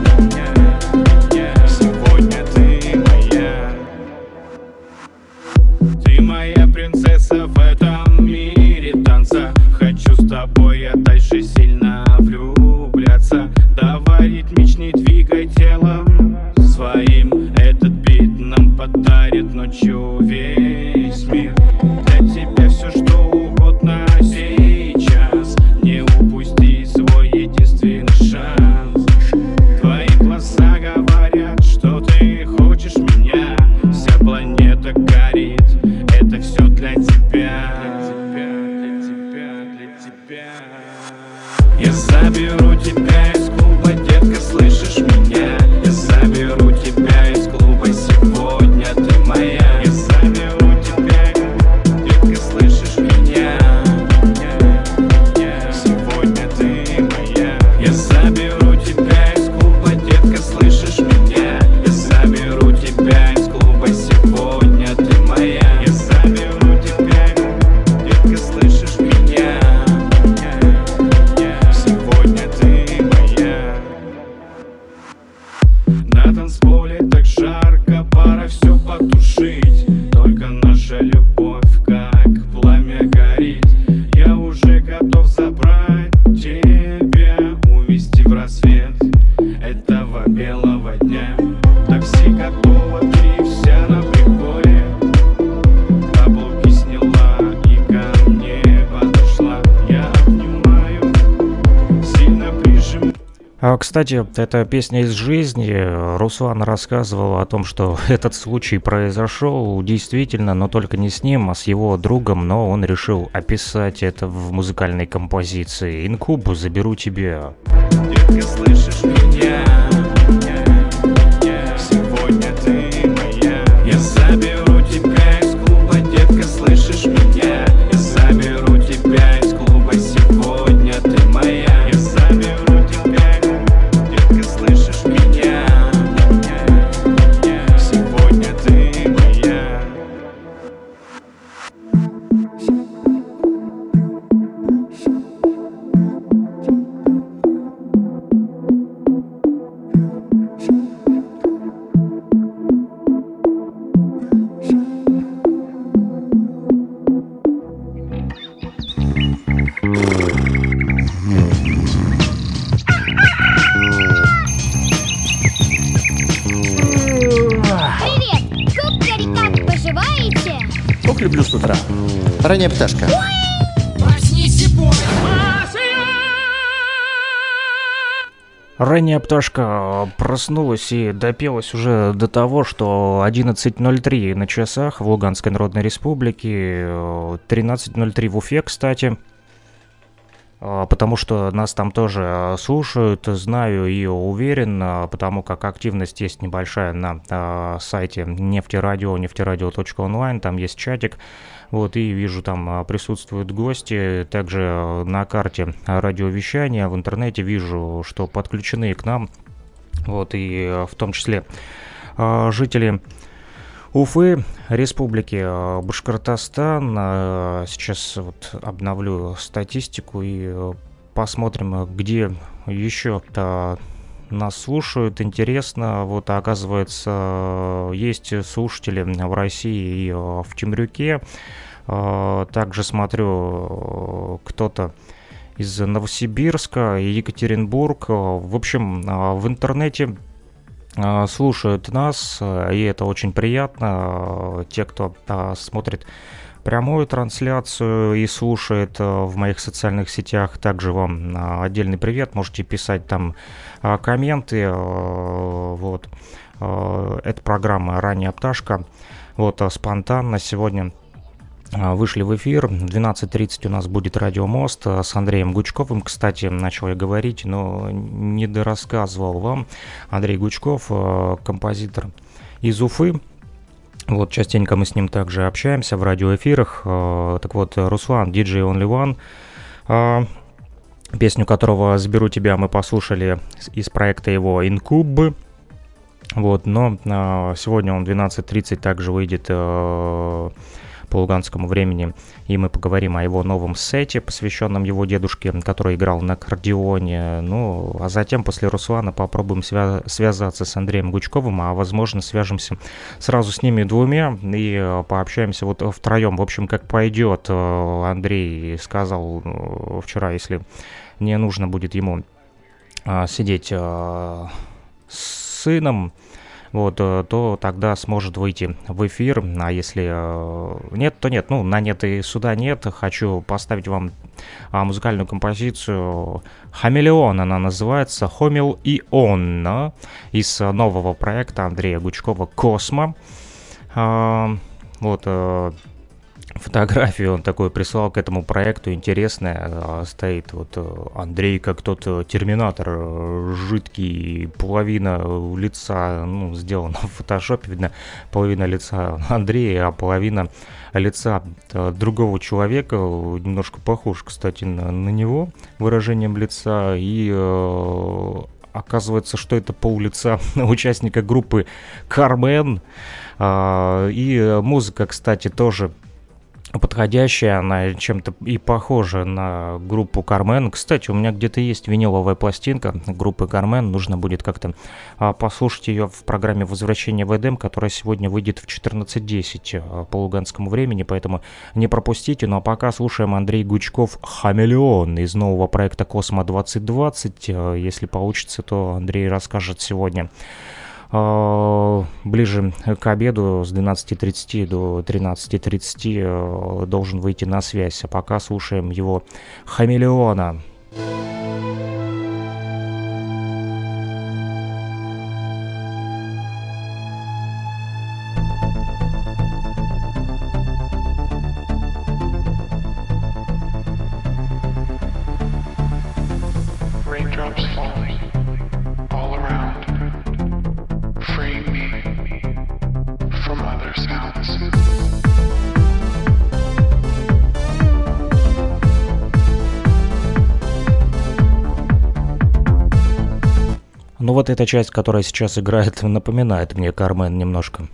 Ты моя принцесса в этом мире танца. Хочу с тобой я дальше сильно влюбляться. Давай ритмичней двигай телом своим. Этот бит нам подарит ночью весь мир. Для тебя все что угодно сейчас. Не упусти свой единственный шанс. Твои глаза говорят, что ты хочешь меня. Вся планета горит. Это все для тебя, для тебя, для тебя. Я заберу тебя из клуба, детка, слышишь меня? Я заберу тебя из клуба, сегодня ты моя. Я заберу тебя, детка, слышишь меня? Сегодня ты моя. Я заберу тебя из клуба, детка, слышишь меня? Я заберу тебя из клуба, сегодня ты моя. Я заберу тебя, детка, слышишь меня? Сегодня ты моя. На танцполе так жарко, пора все потушить. Только наша любовь как пламя горит. Я уже готов забрать тебя, увести в рассвет этого белого дня. Такси готово, ты вся на приколе. Каблуки сняла и ко мне подошла. Я обнимаю, сильно прижимаю. А, кстати, эта песня из жизни. Руслан рассказывал о том, что этот случай произошел действительно, но только не с ним, а с его другом, но он решил описать это в музыкальной композиции. Incub, заберу тебя. Детка, слышишь меня? Сегодня ты моя. Я заберу тебя из клуба, детка, слышишь меня? Я заберу тебя из клуба. Ранняя пташка. Проснись и пой. Ранняя пташка проснулась и допелась уже до того, что одиннадцать ноль три на часах в Луганской Народной Республике, тринадцать ноль три в Уфе, кстати, потому что нас там тоже слушают, знаю и уверен, потому как активность есть небольшая на сайте Нефтерадио, нефтерадио точка онлайн, там есть чатик. Вот, и вижу, там присутствуют гости. Также на карте радиовещания в интернете вижу, что подключены к нам, вот, и в том числе жители Уфы, Республики Башкортостан. Сейчас вот обновлю статистику и посмотрим, где еще-то нас слушают. Интересно, вот, оказывается, есть слушатели в России и в Темрюке. Также смотрю, кто-то из Новосибирска, Екатеринбург. В общем, в интернете слушают нас, и это очень приятно. Те, кто смотрит прямую трансляцию и слушает в моих социальных сетях, также вам отдельный привет. Можете писать там комменты. Вот. Это программа «Ранняя пташка». Вот, спонтанно сегодня вышли в эфир. В двенадцать тридцать у нас будет «Радиомост» с Андреем Гучковым. Кстати, начал я говорить, но не дорассказывал вам. Андрей Гучков, композитор из Уфы. Вот, частенько мы с ним также общаемся в радиоэфирах. Так вот, Руслан, ди джей Only One, песню которого «Заберу тебя» мы послушали из проекта его «Инкуб». Вот, но сегодня он в двенадцать тридцать также выйдет по луганскому времени, и мы поговорим о его новом сете, посвященном его дедушке, который играл на аккордеоне. Ну, а затем после Руслана попробуем свя- связаться с Андреем Гучковым, а возможно свяжемся сразу с ними двумя и пообщаемся вот втроем. В общем, как пойдет. Андрей сказал вчера, если не нужно будет ему сидеть с сыном, вот, то тогда сможет выйти в эфир, а если нет, то нет, ну, на нет и суда нет. Хочу поставить вам музыкальную композицию «Хамелеон», она называется, «Хомел и он», из нового проекта Андрея Гучкова «Космо». Вот, фотографию он такой прислал к этому проекту, интересная, стоит вот Андрей как тот терминатор, жидкий, половина лица, ну, сделана в фотошопе, видно, половина лица Андрея, а половина лица другого человека, немножко похож, кстати, на, на него выражением лица, и э, оказывается, что это пол лица участника группы Кармен, э, и музыка, кстати, тоже подходящая, она чем-то и похожа на группу Кармен. Кстати, у меня где-то есть виниловая пластинка группы Кармен, нужно будет как-то а, послушать ее в программе «Возвращение в Эдем», которая сегодня выйдет в четырнадцать десять а, по луганскому времени, поэтому не пропустите. Ну а пока слушаем Андрей Гучков «Хамелеон» из нового проекта «Космо двадцать двадцать». А, если получится, то Андрей расскажет сегодня ближе к обеду с двенадцати тридцати до тринадцати тридцати должен выйти на связь. А пока слушаем его «Хамелеона». Ну вот эта часть, которая сейчас играет, напоминает мне Кармен немножко.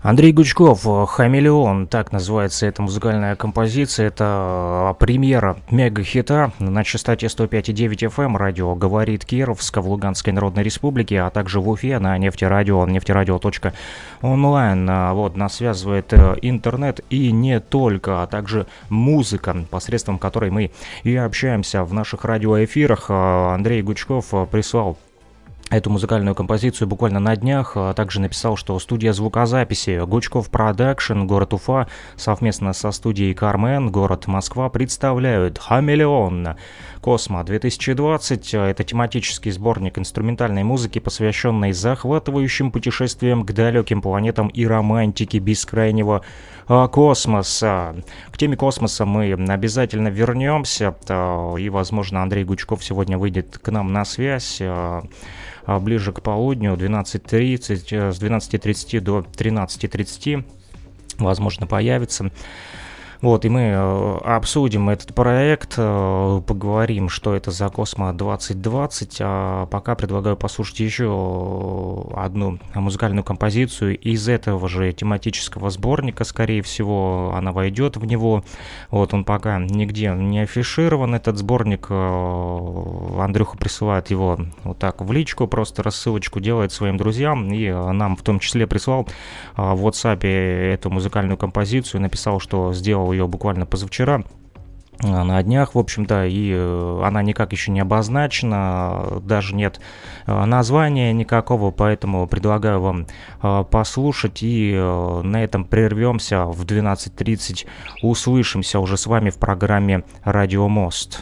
Андрей Гучков, «Хамелеон», так называется эта музыкальная композиция. Это премьера мега-хита на частоте сто пять и девять эф эм. Радио «Говорит Кировск» в Луганской Народной Республике, а также в Уфе на нефтерадио, нефтерадио точка онлайн. Вот, нас связывает интернет и не только, а также музыка, посредством которой мы и общаемся в наших радиоэфирах. Андрей Гучков прислал эту музыкальную композицию буквально на днях, а также написал, что студия звукозаписи Гучков Продакшн, город Уфа, совместно со студией Кармен, город Москва, представляют «Хамелеон Космо две тысячи двадцать». Это тематический сборник инструментальной музыки, посвященный захватывающим путешествиям к далеким планетам и романтике бескрайнего космоса. К теме космоса мы обязательно вернемся, и, возможно, Андрей Гучков сегодня выйдет к нам на связь ближе к полудню, двенадцать тридцать, с двенадцати тридцати до тринадцати тридцати, возможно, появится. Вот, и мы э, обсудим этот проект, э, поговорим, что это за Космо двадцать двадцать, а пока предлагаю послушать еще одну музыкальную композицию из этого же тематического сборника, скорее всего, она войдет в него. Вот, он пока нигде не афиширован, этот сборник, э, Андрюха присылает его вот так в личку, просто рассылочку делает своим друзьям, и нам в том числе прислал э, в WhatsApp эту музыкальную композицию, написал, что сделал ее буквально позавчера, на днях, в общем-то, и она никак еще не обозначена, даже нет названия никакого, поэтому предлагаю вам послушать, и на этом прервемся. В двенадцать тридцать услышимся уже с вами в программе «Радио Мост».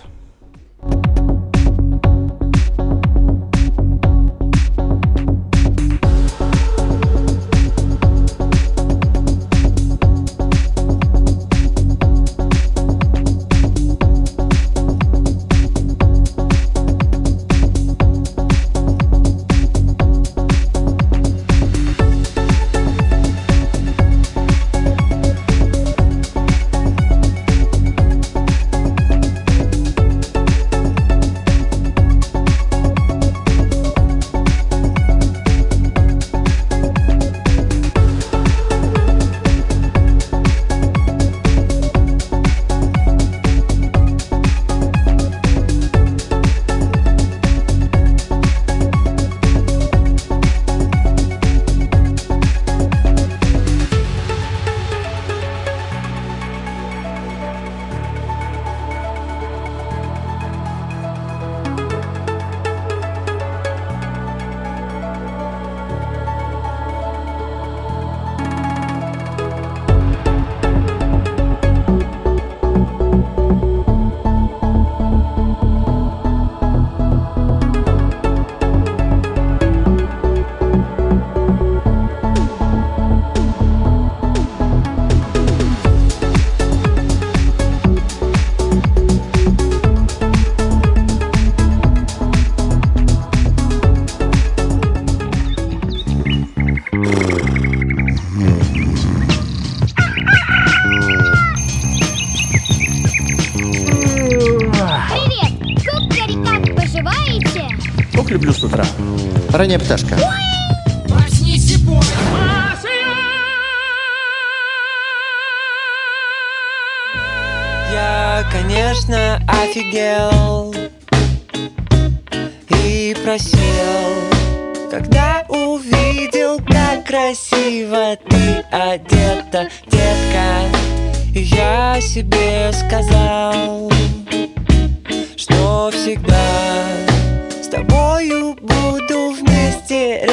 Люблю с утра. Ранняя пташка. Проснись, бой! Я, конечно, офигел и просел, когда увидел, как красиво ты одета, детка. И я себе сказал, что всегда с тобою буду вместе.